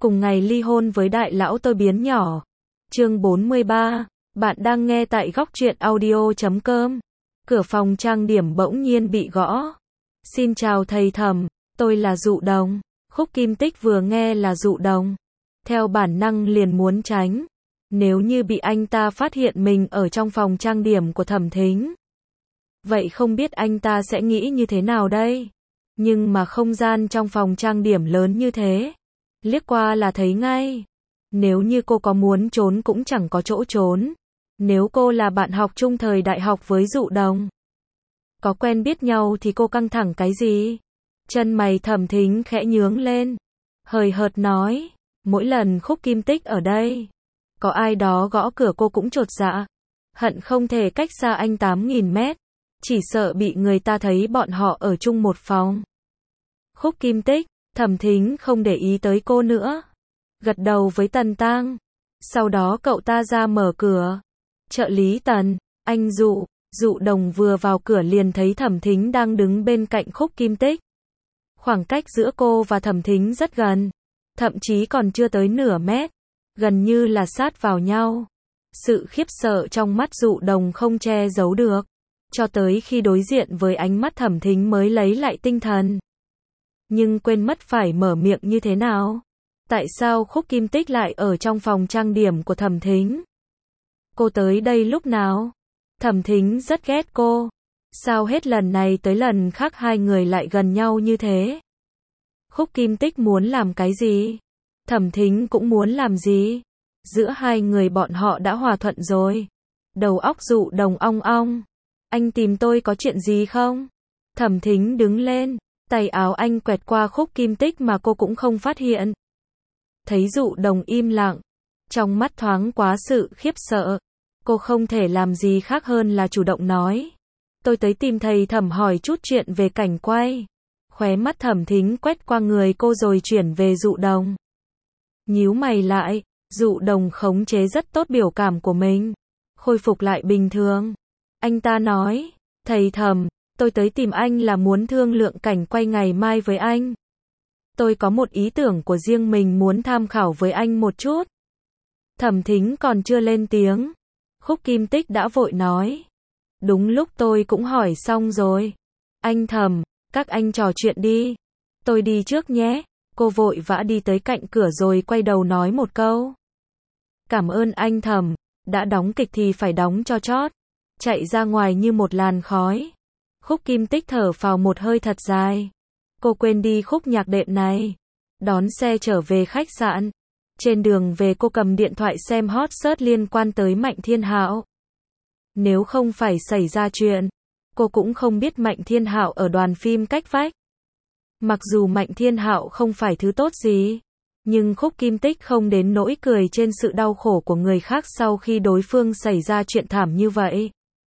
cùng ngày ly hôn với đại lão tôi biến nhỏ. Chương 43, bạn đang nghe tại góc truyện audio.com. Cửa phòng trang điểm bỗng nhiên bị gõ. Xin chào thầy Thẩm, tôi là Dụ Đồng. Khúc Kim Tích vừa nghe là Dụ Đồng, theo bản năng liền muốn tránh. Nếu như bị anh ta phát hiện mình ở trong phòng trang điểm của Thẩm Thính, vậy không biết anh ta sẽ nghĩ như thế nào đây? Nhưng mà không gian trong phòng trang điểm lớn như thế, liếc qua là thấy ngay. Nếu như cô có muốn trốn cũng chẳng có chỗ trốn. Nếu cô là bạn học chung thời đại học với Dụ Đồng, có quen biết nhau thì cô căng thẳng cái gì? Chân mày Thẩm Thính khẽ nhướng lên, hời hợt nói, mỗi lần Khúc Kim Tích ở đây, có ai đó gõ cửa cô cũng chột dạ, hận không thể cách xa anh 8.000 mét, chỉ sợ bị người ta thấy bọn họ ở chung một phòng. Khúc Kim Tích, Thẩm Thính không để ý tới cô nữa, gật đầu với Tần Tang. Sau đó cậu ta ra mở cửa. Trợ lý Tần, anh Dụ. Dụ Đồng vừa vào cửa liền thấy Thẩm Thính đang đứng bên cạnh Khúc Kim Tích. Khoảng cách giữa cô và Thẩm Thính rất gần, thậm chí còn chưa tới nửa mét, gần như là sát vào nhau. Sự khiếp sợ trong mắt Dụ Đồng không che giấu được, cho tới khi đối diện với ánh mắt Thẩm Thính mới lấy lại tinh thần. Nhưng quên mất phải mở miệng như thế nào. Tại sao Khúc Kim Tích lại ở trong phòng trang điểm của Thẩm Thính? Cô tới đây lúc nào? Thẩm Thính rất ghét cô. Sao hết lần này tới lần khác hai người lại gần nhau như thế? Khúc Kim Tích muốn làm cái gì? Thẩm Thính cũng muốn làm gì? Giữa hai người bọn họ đã hòa thuận rồi. Đầu óc Dụ Đồng ong ong. Anh tìm tôi có chuyện gì không? Thẩm Thính đứng lên, tay áo anh quẹt qua Khúc Kim Tích mà cô cũng không phát hiện. Thấy Dụ Đồng im lặng, trong mắt thoáng quá sự khiếp sợ, cô không thể làm gì khác hơn là chủ động nói. Tôi tới tìm thầy Thẩm hỏi chút chuyện về cảnh quay. Khóe mắt Thẩm Thính quét qua người cô rồi chuyển về Dụ Đồng. Nhíu mày lại, Dụ Đồng khống chế rất tốt biểu cảm của mình, khôi phục lại bình thường. Anh ta nói, thầy Thẩm, tôi tới tìm anh là muốn thương lượng cảnh quay ngày mai với anh. Tôi có một ý tưởng của riêng mình muốn tham khảo với anh một chút. Thẩm Thính còn chưa lên tiếng, Khúc Kim Tích đã vội nói. Đúng lúc tôi cũng hỏi xong rồi. Anh Thẩm, các anh trò chuyện đi. Tôi đi trước nhé. Cô vội vã đi tới cạnh cửa rồi quay đầu nói một câu. Cảm ơn anh Thẩm, đã đóng kịch thì phải đóng cho chót. Chạy ra ngoài như một làn khói. Khúc Kim Tích thở phào một hơi thật dài. Cô quên đi khúc nhạc đệm này. Đón xe trở về khách sạn. Trên đường về cô cầm điện thoại xem hot search liên quan tới Mạnh Thiên Hạo. Nếu không phải xảy ra chuyện, cô cũng không biết Mạnh Thiên Hạo ở đoàn phim cách vách. Mặc dù Mạnh Thiên Hạo không phải thứ tốt gì, nhưng Khúc Kim Tích không đến nỗi cười trên sự đau khổ của người khác sau khi đối phương xảy ra chuyện thảm như vậy.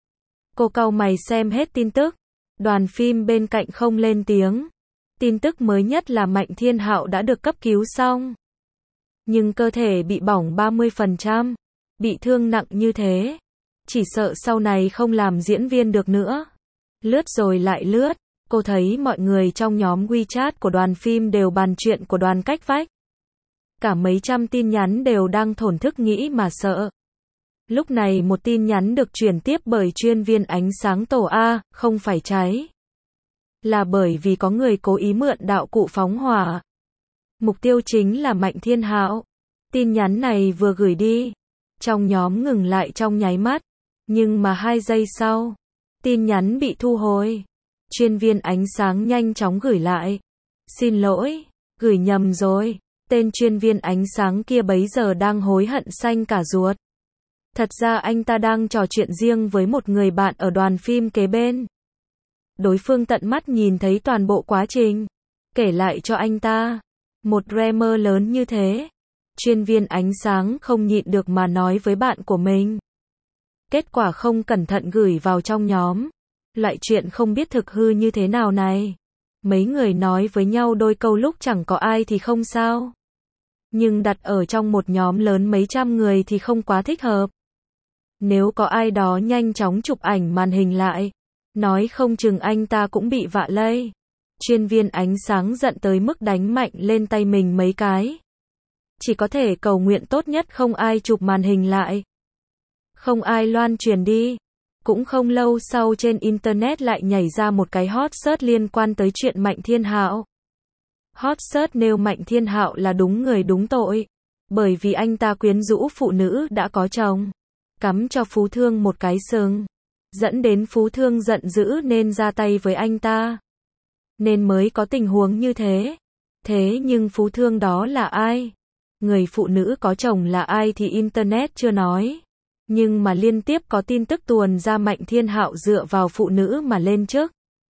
Cô cau mày xem hết tin tức. Đoàn phim bên cạnh không lên tiếng. Tin tức mới nhất là Mạnh Thiên Hạo đã được cấp cứu xong, nhưng cơ thể bị bỏng 30%, bị thương nặng như thế, chỉ sợ sau này không làm diễn viên được nữa. Lướt rồi lại lướt, cô thấy mọi người trong nhóm WeChat của đoàn phim đều bàn chuyện của đoàn cách vách. Cả mấy trăm tin nhắn đều đang thổn thức nghĩ mà sợ. Lúc này một tin nhắn được chuyển tiếp bởi chuyên viên ánh sáng tổ A, không phải cháy. Là bởi vì có người cố ý mượn đạo cụ phóng hỏa. Mục tiêu chính là Mạnh Thiên Hạo. Tin nhắn này vừa gửi đi, trong nhóm ngừng lại trong nháy mắt, nhưng mà 2 giây sau, tin nhắn bị thu hồi. Chuyên viên ánh sáng nhanh chóng gửi lại. Xin lỗi, gửi nhầm rồi. Tên chuyên viên ánh sáng kia bấy giờ đang hối hận xanh cả ruột. Thật ra anh ta đang trò chuyện riêng với một người bạn ở đoàn phim kế bên. Đối phương tận mắt nhìn thấy toàn bộ quá trình, kể lại cho anh ta. Một drama lớn như thế. Chuyên viên ánh sáng không nhịn được mà nói với bạn của mình. Kết quả không cẩn thận gửi vào trong nhóm. Loại chuyện không biết thực hư như thế nào này. Mấy người nói với nhau đôi câu lúc chẳng có ai thì không sao. Nhưng đặt ở trong một nhóm lớn mấy trăm người thì không quá thích hợp. Nếu có ai đó nhanh chóng chụp ảnh màn hình lại, nói không chừng anh ta cũng bị vạ lây. Chuyên viên ánh sáng giận tới mức đánh mạnh lên tay mình mấy cái. chỉ có thể cầu nguyện tốt nhất không ai chụp màn hình lại. Không ai loan truyền đi. Cũng không lâu sau trên Internet lại nhảy ra một cái hot search liên quan tới chuyện Mạnh Thiên Hạo. Hot search nêu Mạnh Thiên Hạo là đúng người đúng tội. Bởi vì anh ta quyến rũ phụ nữ đã có chồng. Cắm cho Phú Thương một cái sừng. Dẫn đến Phú Thương giận dữ nên ra tay với anh ta. Nên mới có tình huống như thế. Thế nhưng Phú Thương đó là ai? Người phụ nữ có chồng là ai thì Internet chưa nói. Nhưng mà liên tiếp có tin tức tuồn ra Mạnh Thiên Hạo dựa vào phụ nữ mà lên chức.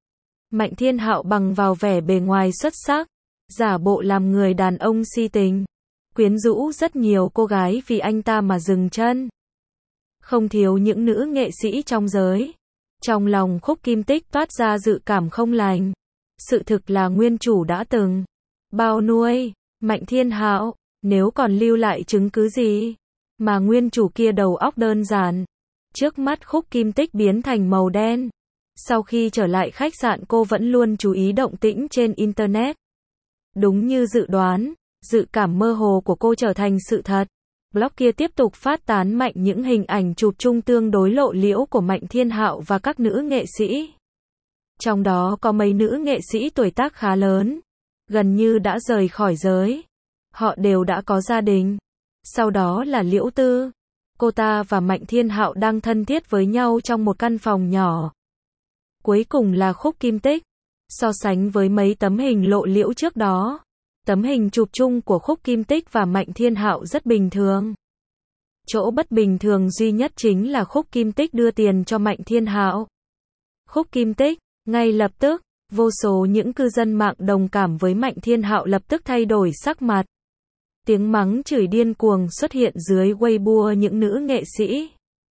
Mạnh Thiên Hạo bằng vào vẻ bề ngoài xuất sắc, giả bộ làm người đàn ông si tình, quyến rũ rất nhiều cô gái vì anh ta mà dừng chân. Không thiếu những nữ nghệ sĩ trong giới. Trong lòng Khúc Kim Tích toát ra dự cảm không lành. Sự thực là nguyên chủ đã từng bao nuôi Mạnh Thiên Hạo, nếu còn lưu lại chứng cứ gì mà nguyên chủ kia đầu óc đơn giản. Trước mắt Khúc Kim Tích biến thành màu đen. Sau khi trở lại khách sạn cô vẫn luôn chú ý động tĩnh trên Internet. Đúng như dự đoán, dự cảm mơ hồ của cô trở thành sự thật. Blog kia tiếp tục phát tán mạnh những hình ảnh chụp chung tương đối lộ liễu của Mạnh Thiên Hạo và các nữ nghệ sĩ. Trong đó có mấy nữ nghệ sĩ tuổi tác khá lớn, gần như đã rời khỏi giới. Họ đều đã có gia đình. Sau đó là Liễu Tư. Cô ta và Mạnh Thiên Hạo đang thân thiết với nhau trong một căn phòng nhỏ. Cuối cùng là Khúc Kim Tích. So sánh với mấy tấm hình lộ liễu trước đó, tấm hình chụp chung của Khúc Kim Tích và Mạnh Thiên Hạo rất bình thường. Chỗ bất bình thường duy nhất chính là Khúc Kim Tích đưa tiền cho Mạnh Thiên Hạo. Khúc Kim Tích, ngay lập tức, vô số những cư dân mạng đồng cảm với Mạnh Thiên Hạo lập tức thay đổi sắc mặt. Tiếng mắng chửi điên cuồng xuất hiện dưới Weibo những nữ nghệ sĩ.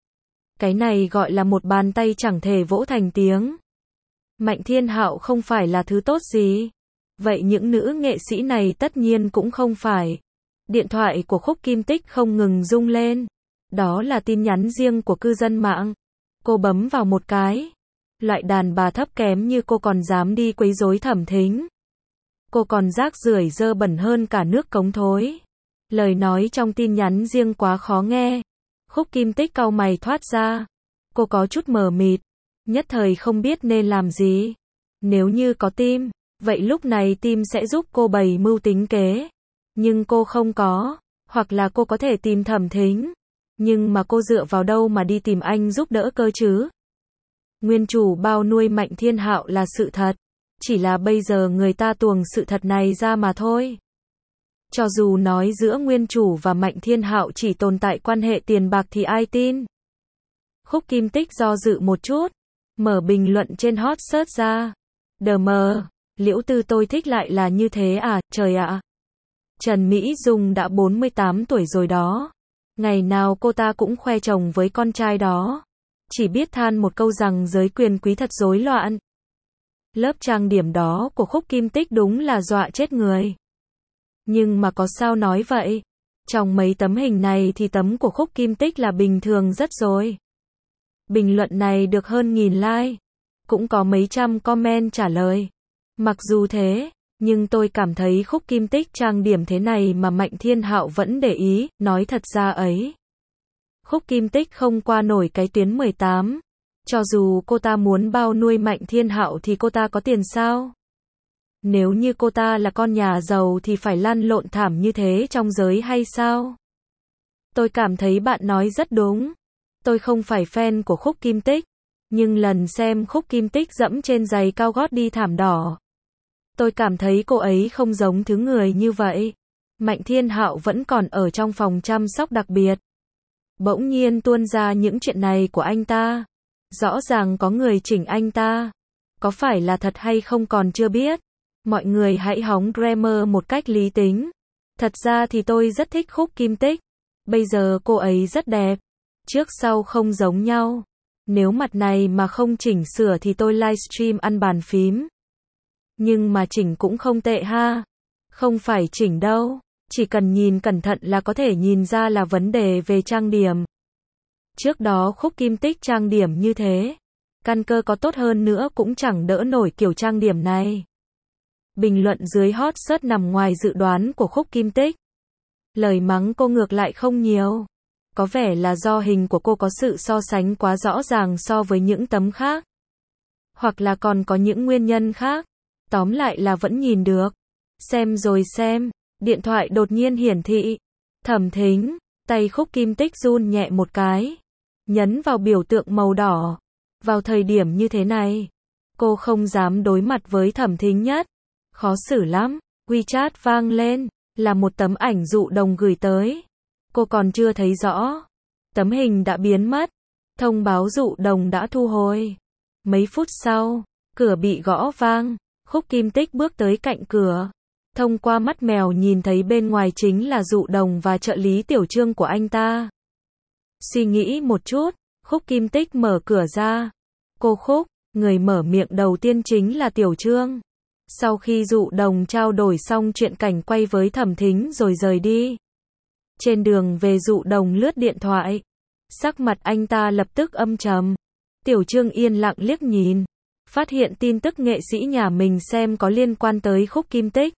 Cái này gọi là một bàn tay chẳng thể vỗ thành tiếng. Mạnh Thiên Hạo không phải là thứ tốt gì. Vậy những nữ nghệ sĩ này tất nhiên cũng không phải. Điện thoại của Khúc Kim Tích không ngừng rung lên. Đó là tin nhắn riêng của cư dân mạng. Cô bấm vào một cái. Loại đàn bà thấp kém như cô còn dám đi quấy rối Thẩm Thính. Cô còn rác rưởi dơ bẩn hơn cả nước cống thối. Lời nói trong tin nhắn riêng quá khó nghe. Khúc Kim Tích cau mày thoát ra. Cô có chút mờ mịt. Nhất thời không biết nên làm gì. Nếu như có tim, vậy lúc này tim sẽ giúp cô bày mưu tính kế. Nhưng cô không có. Hoặc là cô có thể tìm Thẩm Thính. Nhưng mà cô dựa vào đâu mà đi tìm anh giúp đỡ cơ chứ? Nguyên chủ bao nuôi Mạnh Thiên Hạo là sự thật. Chỉ là bây giờ người ta tuồng sự thật này ra mà thôi. Cho dù nói giữa nguyên chủ và Mạnh Thiên Hạo chỉ tồn tại quan hệ tiền bạc thì ai tin? Khúc Kim Tích do dự một chút. Mở bình luận trên hot search ra. Đờ mờ, Liễu Tư tôi thích lại là như thế à, trời ạ. Trần Mỹ Dung đã 48 tuổi rồi đó. Ngày nào cô ta cũng khoe chồng với con trai đó. Chỉ biết than một câu rằng giới quyền quý thật rối loạn. Lớp trang điểm đó của Khúc Kim Tích đúng là dọa chết người. Nhưng mà có sao nói vậy? Trong mấy tấm hình này thì tấm của Khúc Kim Tích là bình thường rất rồi. Bình luận này được hơn 1000 like. Cũng có mấy trăm comment trả lời. Mặc dù thế, nhưng tôi cảm thấy Khúc Kim Tích trang điểm thế này mà Mạnh Thiên Hạo vẫn để ý, nói thật ra ấy. Khúc Kim Tích không qua nổi cái tuyến 18. Cho dù cô ta muốn bao nuôi Mạnh Thiên Hạo thì cô ta có tiền sao? Nếu như cô ta là con nhà giàu thì phải lăn lộn thảm như thế trong giới hay sao? Tôi cảm thấy bạn nói rất đúng. Tôi không phải fan của Khúc Kim Tích. Nhưng lần xem Khúc Kim Tích dẫm trên giày cao gót đi thảm đỏ, tôi cảm thấy cô ấy không giống thứ người như vậy. Mạnh Thiên Hạo vẫn còn ở trong phòng chăm sóc đặc biệt. Bỗng nhiên tuôn ra những chuyện này của anh ta. Rõ ràng có người chỉnh anh ta. Có phải là thật hay không còn chưa biết. Mọi người hãy hóng grammar một cách lý tính. Thật ra thì tôi rất thích Khúc Kim Tích. Bây giờ cô ấy rất đẹp. Trước sau không giống nhau. Nếu mặt này mà không chỉnh sửa thì tôi livestream ăn bàn phím. Nhưng mà chỉnh cũng không tệ ha. Không phải chỉnh đâu. Chỉ cần nhìn cẩn thận là có thể nhìn ra là vấn đề về trang điểm. Trước đó Khúc Kim Tích trang điểm như thế. Căn cơ có tốt hơn nữa cũng chẳng đỡ nổi kiểu trang điểm này. Bình luận dưới hot search nằm ngoài dự đoán của Khúc Kim Tích. Lời mắng cô ngược lại không nhiều. Có vẻ là do hình của cô có sự so sánh quá rõ ràng so với những tấm khác. Hoặc là còn có những nguyên nhân khác. Tóm lại là vẫn nhìn được. Xem rồi xem, điện thoại đột nhiên hiển thị. Thẩm Thính, tay Khúc Kim Tích run nhẹ một cái. Nhấn vào biểu tượng màu đỏ. Vào thời điểm như thế này, cô không dám đối mặt với Thẩm Thính nhất. Khó xử lắm. WeChat vang lên, là một tấm ảnh Dụ Đồng gửi tới. Cô còn chưa thấy rõ. Tấm hình đã biến mất. Thông báo Dụ Đồng đã thu hồi. Mấy phút sau, cửa bị gõ vang. Khúc Kim Tích bước tới cạnh cửa. Thông qua mắt mèo nhìn thấy bên ngoài chính là Dụ Đồng và trợ lý Tiểu Trương của anh ta. Suy nghĩ một chút, Khúc Kim Tích mở cửa ra. Cô Khúc, người mở miệng đầu tiên chính là Tiểu Trương. Sau khi Dụ Đồng trao đổi xong chuyện cảnh quay với Thẩm Thính rồi rời đi. Trên đường về Dụ Đồng lướt điện thoại. Sắc mặt anh ta lập tức âm trầm. Tiểu Trương yên lặng liếc nhìn. Phát hiện tin tức nghệ sĩ nhà mình xem có liên quan tới Khúc Kim Tích.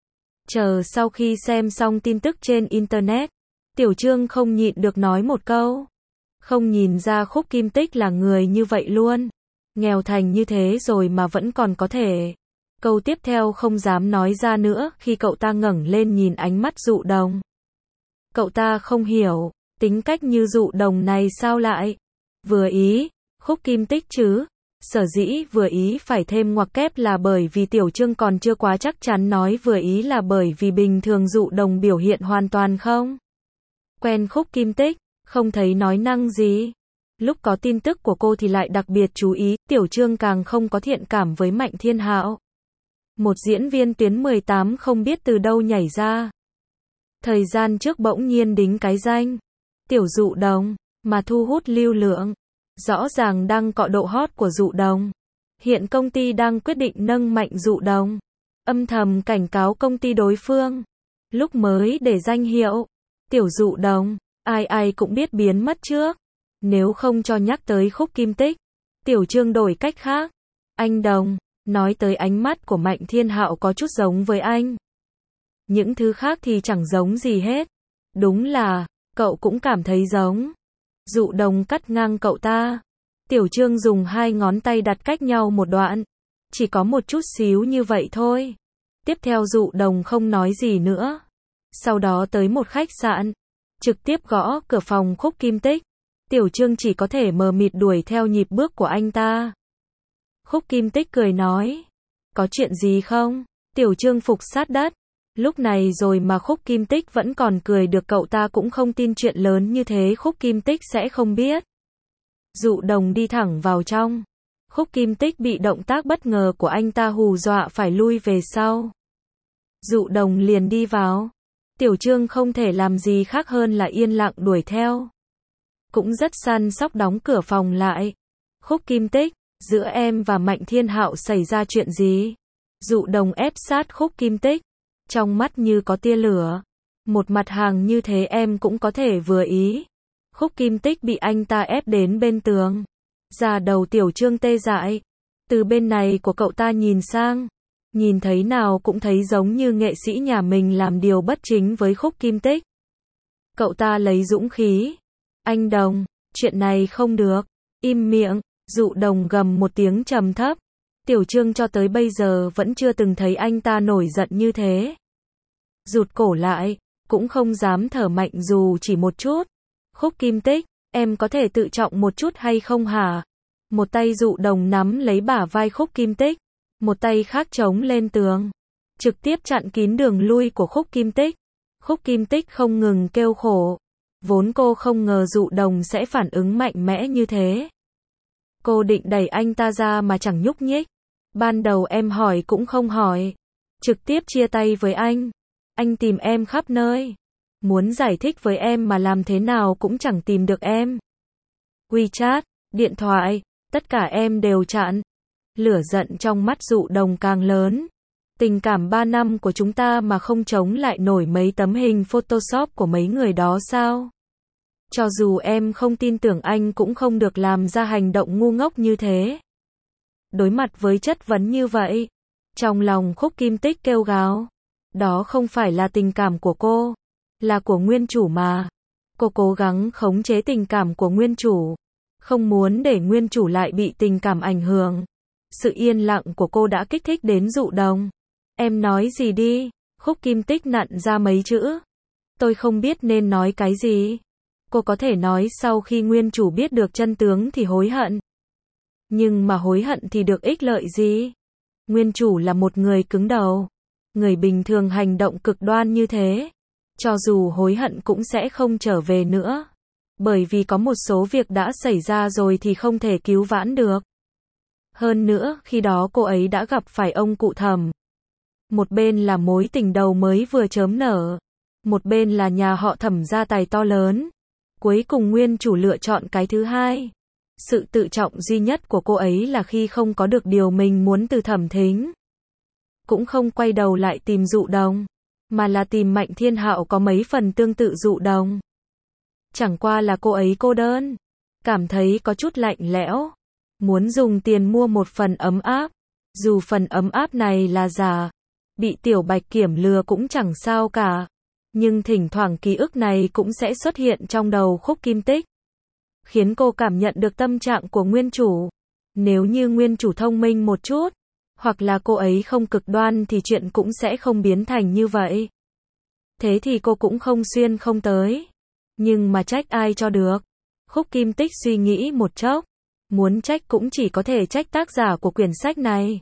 Chờ sau khi xem xong tin tức trên Internet, Tiểu Trương không nhịn được nói một câu. Không nhìn ra Khúc Kim Tích là người như vậy luôn. Nghèo thành như thế rồi mà vẫn còn có thể. Câu tiếp theo không dám nói ra nữa khi cậu ta ngẩng lên nhìn ánh mắt Dụ Đồng. Cậu ta không hiểu, tính cách như Dụ Đồng này sao lại vừa ý Khúc Kim Tích chứ? Sở dĩ vừa ý phải thêm ngoặc kép là bởi vì Tiểu Trương còn chưa quá chắc chắn nói vừa ý là bởi vì bình thường Dụ Đồng biểu hiện hoàn toàn không quen Khúc Kim Tích, không thấy nói năng gì. Lúc có tin tức của cô thì lại đặc biệt chú ý, Tiểu Trương càng không có thiện cảm với Mạnh Thiên Hạo. Một diễn viên tuyến 18 không biết từ đâu nhảy ra. Thời gian trước bỗng nhiên đính cái danh Tiểu Dụ Đồng, mà thu hút lưu lượng. Rõ ràng đang cọ độ hot của Dụ Đồng. Hiện công ty đang quyết định nâng Mạnh Dụ Đồng. Âm thầm cảnh cáo công ty đối phương. Lúc mới để danh hiệu Tiểu Dụ Đồng, ai ai cũng biết biến mất trước. Nếu không cho nhắc tới Khúc Kim Tích, Tiểu Trương đổi cách khác. Anh Đồng, nói tới ánh mắt của Mạnh Thiên Hạo có chút giống với anh. Những thứ khác thì chẳng giống gì hết. Đúng là, cậu cũng cảm thấy giống. Dụ Đồng cắt ngang cậu ta. Tiểu Trương dùng hai ngón tay đặt cách nhau một đoạn. Chỉ có một chút xíu như vậy thôi. Tiếp theo Dụ Đồng không nói gì nữa. Sau đó tới một khách sạn. Trực tiếp gõ cửa phòng Khúc Kim Tích. Tiểu Trương chỉ có thể mờ mịt đuổi theo nhịp bước của anh ta. Khúc Kim Tích cười nói. Có chuyện gì không? Tiểu Trương phục sát đất. Lúc này rồi mà Khúc Kim Tích vẫn còn cười được, cậu ta cũng không tin chuyện lớn như thế Khúc Kim Tích sẽ không biết. Dụ Đồng đi thẳng vào trong. Khúc Kim Tích bị động tác bất ngờ của anh ta hù dọa phải lui về sau. Dụ Đồng liền đi vào. Tiểu Trương không thể làm gì khác hơn là yên lặng đuổi theo. Cũng rất săn sóc đóng cửa phòng lại. Khúc Kim Tích, giữa em và Mạnh Thiên Hạo xảy ra chuyện gì? Dụ Đồng ép sát Khúc Kim Tích. Trong mắt như có tia lửa. Một mặt hàng như thế em cũng có thể vừa ý. Khúc Kim Tích bị anh ta ép đến bên tường. Da đầu Tiểu Trương tê dại. Từ bên này của cậu ta nhìn sang. Nhìn thấy nào cũng thấy giống như nghệ sĩ nhà mình làm điều bất chính với Khúc Kim Tích. Cậu ta lấy dũng khí. Anh Đồng, chuyện này không được. Im miệng. Dụ Đồng gầm một tiếng trầm thấp. Tiểu Trương cho tới bây giờ vẫn chưa từng thấy anh ta nổi giận như thế. Rụt cổ lại, cũng không dám thở mạnh dù chỉ một chút. Khúc Kim Tích, em có thể tự trọng một chút hay không hả? Một tay Dụ Đồng nắm lấy bả vai Khúc Kim Tích, một tay khác chống lên tường, trực tiếp chặn kín đường lui của Khúc Kim Tích. Khúc Kim Tích không ngừng kêu khổ. Vốn cô không ngờ Dụ Đồng sẽ phản ứng mạnh mẽ như thế. Cô định đẩy anh ta ra mà chẳng nhúc nhích. Ban đầu em hỏi cũng không hỏi. Trực tiếp chia tay với anh. Anh tìm em khắp nơi. Muốn giải thích với em mà làm thế nào cũng chẳng tìm được em. WeChat, điện thoại, tất cả em đều chặn. Lửa giận trong mắt Dụ Đồng càng lớn. Tình cảm 3 năm của chúng ta mà không chống lại nổi mấy tấm hình Photoshop của mấy người đó sao? Cho dù em không tin tưởng anh cũng không được làm ra hành động ngu ngốc như thế. Đối mặt với chất vấn như vậy, trong lòng Khúc Kim Tích kêu gào. Đó không phải là tình cảm của cô, là của nguyên chủ mà. Cô cố gắng khống chế tình cảm của nguyên chủ, không muốn để nguyên chủ lại bị tình cảm ảnh hưởng. Sự yên lặng của cô đã kích thích đến Dụ Đồng. Em nói gì đi? Khúc Kim Tích nặn ra mấy chữ. Tôi không biết nên nói cái gì. Cô có thể nói sau khi nguyên chủ biết được chân tướng thì hối hận. Nhưng mà hối hận thì được ích lợi gì? Nguyên chủ là một người cứng đầu. Người bình thường hành động cực đoan như thế, cho dù hối hận cũng sẽ không trở về nữa. Bởi vì có một số việc đã xảy ra rồi thì không thể cứu vãn được. Hơn nữa, khi đó cô ấy đã gặp phải ông cụ Thẩm. Một bên là mối tình đầu mới vừa chớm nở, một bên là nhà họ Thẩm gia tài to lớn. Cuối cùng nguyên chủ lựa chọn cái thứ hai. Sự tự trọng duy nhất của cô ấy là khi không có được điều mình muốn từ Thẩm Thính, cũng không quay đầu lại tìm Dụ Đồng, mà là tìm Mạnh Thiên Hạo có mấy phần tương tự Dụ Đồng. Chẳng qua là cô ấy cô đơn, cảm thấy có chút lạnh lẽo, muốn dùng tiền mua một phần ấm áp, dù phần ấm áp này là giả, bị Tiểu Bạch Kiểm lừa cũng chẳng sao cả, nhưng thỉnh thoảng ký ức này cũng sẽ xuất hiện trong đầu Khúc Kim Tích, khiến cô cảm nhận được tâm trạng của nguyên chủ. Nếu như nguyên chủ thông minh một chút, hoặc là cô ấy không cực đoan thì chuyện cũng sẽ không biến thành như vậy. Thế thì cô cũng không xuyên không tới. Nhưng mà trách ai cho được? Khúc Kim Tích suy nghĩ một chốc, muốn trách cũng chỉ có thể trách tác giả của quyển sách này.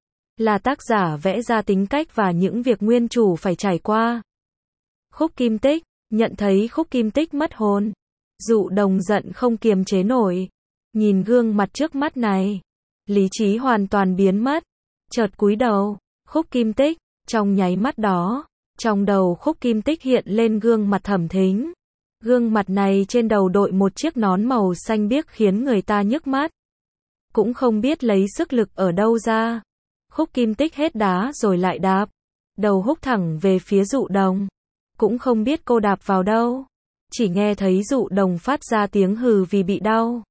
Là tác giả vẽ ra tính cách và những việc nguyên chủ phải trải qua. Khúc Kim Tích, nhận thấy Khúc Kim Tích mất hồn. Dụ Đồng giận không kiềm chế nổi. Nhìn gương mặt trước mắt này, lý trí hoàn toàn biến mất. Chợt cúi đầu, Khúc Kim Tích, trong nháy mắt đó, trong đầu Khúc Kim Tích hiện lên gương mặt Thẩm Thính. Gương mặt này trên đầu đội một chiếc nón màu xanh biếc khiến người ta nhức mắt. Cũng không biết lấy sức lực ở đâu ra. Khúc Kim Tích hết đá rồi lại đạp. Đầu húc thẳng về phía Dụ Đồng. Cũng không biết cô đạp vào đâu. Chỉ nghe thấy Dụ Đồng phát ra tiếng hừ vì bị đau.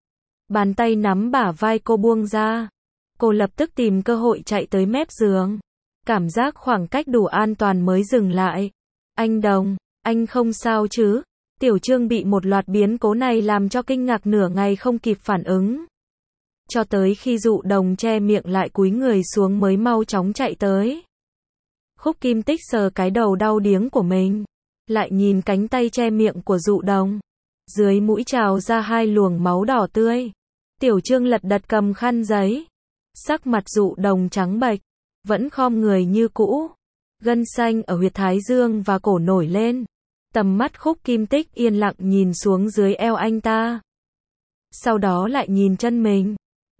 Bàn tay nắm bả vai cô buông ra. Cô lập tức tìm cơ hội chạy tới mép giường. Cảm giác khoảng cách đủ an toàn mới dừng lại. Anh Đồng, anh không sao chứ? Tiểu Trương bị một loạt biến cố này làm cho kinh ngạc nửa ngày không kịp phản ứng. Cho tới khi Dụ Đồng che miệng lại cúi người xuống mới mau chóng chạy tới. Khúc Kim Tích sờ cái đầu đau điếng của mình. Lại nhìn cánh tay che miệng của Dụ Đồng. Dưới mũi trào ra hai luồng máu đỏ tươi. Tiểu Trương lật đật cầm khăn giấy. Sắc mặt Dụ Đồng trắng bệch, vẫn khom người như cũ. Gân xanh ở huyệt thái dương và cổ nổi lên. Tầm mắt Khúc Kim Tích yên lặng nhìn xuống dưới eo anh ta. Sau đó lại nhìn chân mình.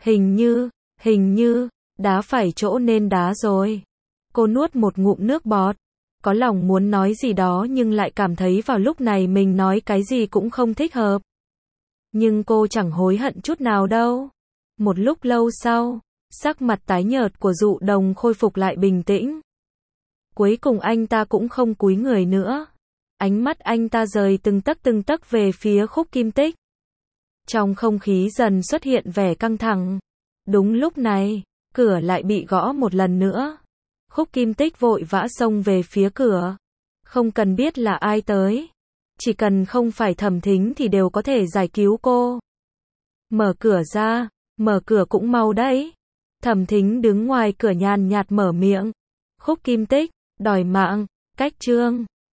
Hình như, đá phải chỗ nên đá rồi. Cô nuốt một ngụm nước bọt. Có lòng muốn nói gì đó nhưng lại cảm thấy vào lúc này mình nói cái gì cũng không thích hợp. Nhưng cô chẳng hối hận chút nào đâu. Một lúc lâu sau, sắc mặt tái nhợt của Dụ Đồng khôi phục lại bình tĩnh. Cuối cùng anh ta cũng không cúi người nữa. Ánh mắt anh ta rời từng tấc về phía Khúc Kim Tích. Trong không khí dần xuất hiện vẻ căng thẳng. Đúng lúc này, cửa lại bị gõ một lần nữa. Khúc Kim Tích vội vã xông về phía cửa. Không cần biết là ai tới. Chỉ cần không phải Thẩm Thính thì đều có thể giải cứu cô. Mở cửa ra, mở cửa cũng mau đấy. Thẩm Thính đứng ngoài cửa nhàn nhạt mở miệng. Khúc Kim Tích, đòi mạng, cách Trương.